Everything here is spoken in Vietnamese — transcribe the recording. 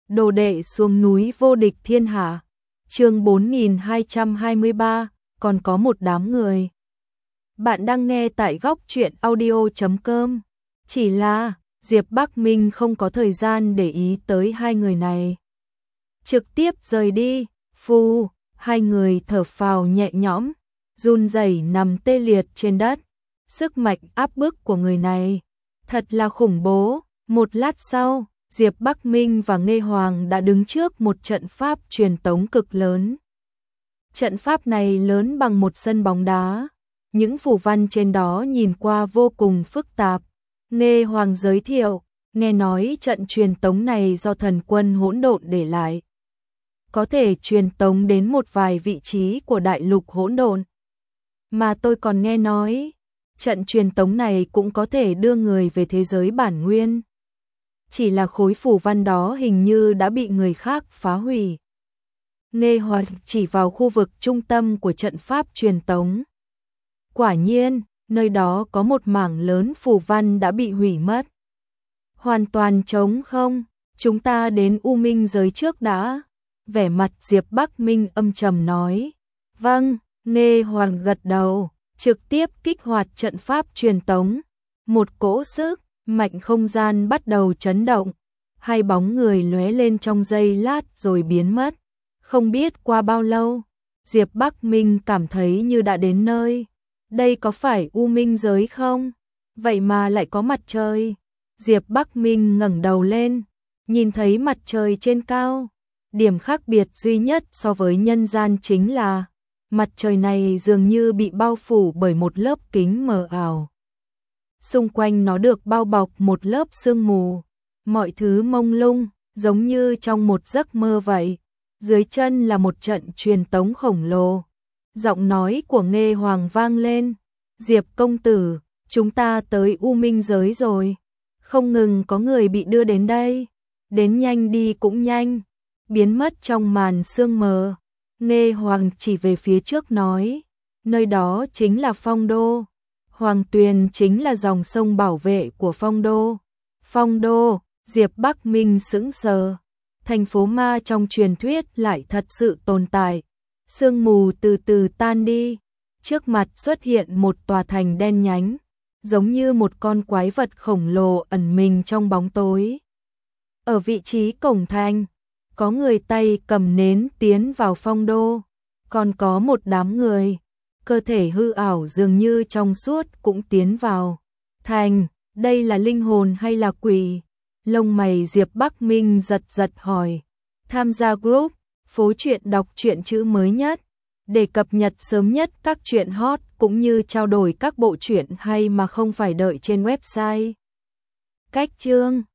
Đồ đệ xuống núi vô địch thiên hạ. Chương 4223, còn có một đám người. Bạn đang nghe tại góc truyện audio.com. Chỉ là Diệp Bắc Minh không có thời gian để ý tới hai người này. Trực tiếp rời đi. Phu, hai người thở phào nhẹ nhõm, run rẩy nằm tê liệt trên đất. Sức mạnh áp bức của người này thật là khủng bố. Một lát sau, Diệp Bắc Minh và Nghê Hoàng đã đứng trước một trận pháp truyền tống cực lớn. Trận pháp này lớn bằng một sân bóng đá. Những phù văn trên đó nhìn qua vô cùng phức tạp. Nghê Hoàng giới thiệu, nghe nói trận truyền tống này do thần quân hỗn độn để lại. Có thể truyền tống đến một vài vị trí của đại lục hỗn độn. Mà tôi còn nghe nói, trận truyền tống này cũng có thể đưa người về thế giới bản nguyên. Chỉ là khối phù văn đó hình như đã bị người khác phá hủy. Nghê Hoàng chỉ vào khu vực trung tâm của trận pháp truyền tống. Quả nhiên, nơi đó có một mảng lớn phù văn đã bị hủy mất. Hoàn toàn trống không, chúng ta đến U Minh giới trước đã. Vẻ mặt Diệp Bắc Minh âm trầm nói. Vâng, Nghê Hoàng gật đầu, trực tiếp kích hoạt trận pháp truyền tống. Một cỗ sức mạnh không gian bắt đầu chấn động, hai bóng người lóe lên trong giây lát rồi biến mất. Không biết qua bao lâu, Diệp Bắc Minh cảm thấy như đã đến nơi. Đây có phải U Minh giới không? Vậy mà lại có mặt trời. Diệp Bắc Minh ngẩng đầu lên, nhìn thấy mặt trời trên cao. Điểm khác biệt duy nhất so với nhân gian chính là mặt trời này dường như bị bao phủ bởi một lớp kính mờ ảo. Xung quanh nó được bao bọc một lớp sương mù, mọi thứ mông lung, giống như trong một giấc mơ vậy. Dưới chân là một trận truyền tống khổng lồ. Giọng nói của Nghê Hoàng vang lên. Diệp công tử, chúng ta tới U Minh giới rồi. Không ngừng có người bị đưa đến đây. Đến nhanh đi cũng nhanh. Biến mất trong màn sương mờ. Nghê Hoàng chỉ về phía trước nói. Nơi đó chính là Phong Đô. Hoàng Tuyền chính là dòng sông bảo vệ của Phong Đô. Phong Đô, Diệp Bắc Minh sững sờ. Thành phố ma trong truyền thuyết lại thật sự tồn tại. Sương mù từ từ tan đi. Trước mặt xuất hiện một tòa thành đen nhánh, giống như một con quái vật khổng lồ ẩn mình trong bóng tối. Ở vị trí cổng thành, có người tay cầm nến tiến vào Phong Đô. Còn có một đám người, cơ thể hư ảo dường như trong suốt cũng tiến vào thành. Đây là linh hồn hay là quỷ? Lông mày Diệp Bắc Minh giật giật hỏi. Tham gia group Phố Truyện đọc truyện chữ mới nhất, để cập nhật sớm nhất các truyện hot cũng như trao đổi các bộ truyện hay mà không phải đợi trên website. Cách chương